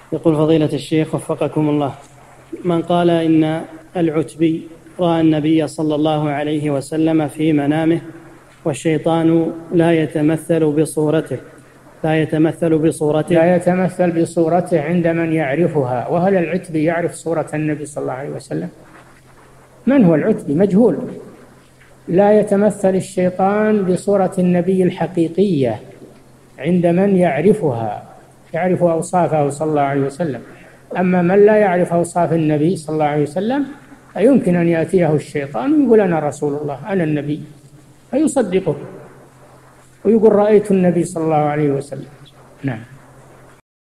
يقول فضيلة الشيخ وفقكم الله: من قال إن العتبي رأى النبي صلى الله عليه وسلم في منامه والشيطان لا يتمثل بصورته عند من يعرفها. وهل العتبي يعرف صورة النبي صلى الله عليه وسلم؟ من هو العتبي؟ مجهول. لا يتمثل الشيطان بصورة النبي الحقيقية عند من يعرفها، يعرف أوصافه صلى الله عليه وسلم. أما من لا يعرف أوصاف النبي صلى الله عليه وسلم فيمكن أن يأتيه الشيطان ويقول أنا رسول الله، أنا النبي، فيصدقه ويقول رأيت النبي صلى الله عليه وسلم. نعم.